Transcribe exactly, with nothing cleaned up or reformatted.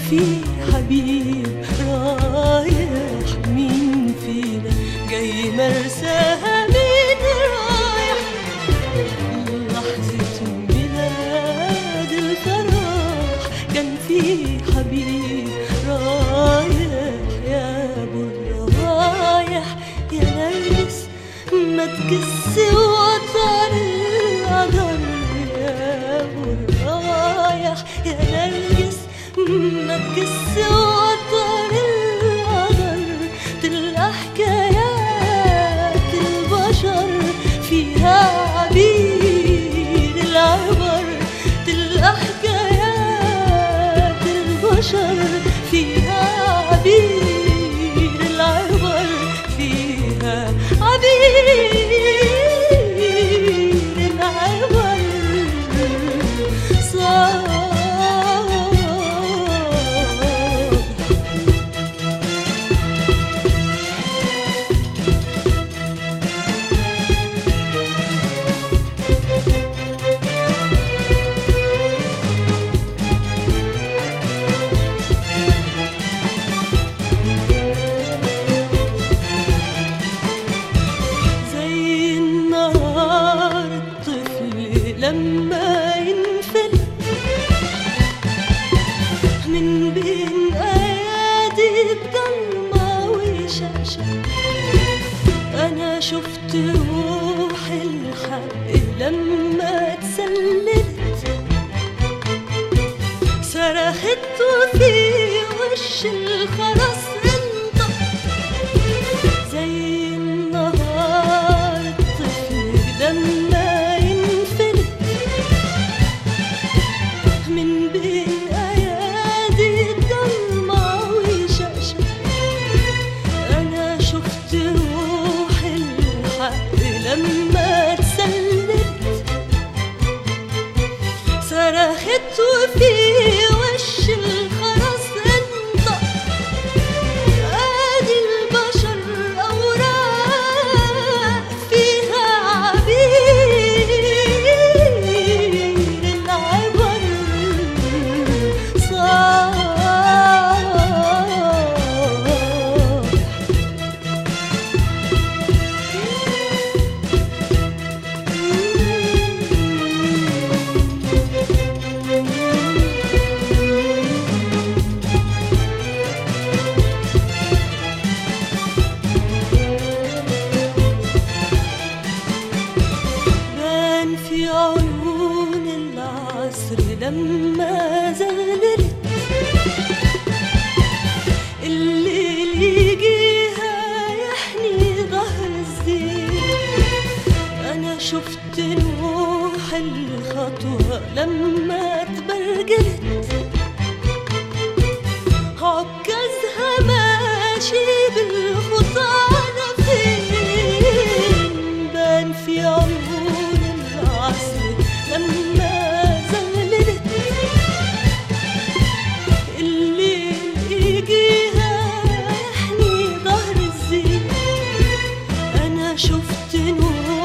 في حبيب رايح، مين فينا جاي مرساها، مين رايح لحظة ميلاد الفرح. كان في حبيب رايح يا ابو الروايح، يا نرجس ما تكس وطر القدر، يا ابو الروايح يا نرجس ما تكس وطر القدر. تلقى حكايات البشر فيها عبير العبر، تلقى حكايات البشر فيها عبير العبر، فيها عبير العبر صار. لما ينفلت من بين ايادي بضلمة وشاشة، انا شفت روح الحق لما اتسللت، صرخت وفي وش الخرس انطق زي النهار الطفل لما من بين ايادي الضلمة وشاشة. انا شفت روح الحق لما اتسلت، صرخت وفي وش الخرس انطق. ادي البشر اوراق فيها عبير العبر صار. بان في عيون العصر لما زغللت، الليل يجيها يحني ظهر الزين. انا شفت نوح الخطوة لما تبرجلت، عكازها ماشي بالخطى على فين. بان في عيون العصر لما زغللت، الليل يجيها يحني ظهر الزين. انا شفت نور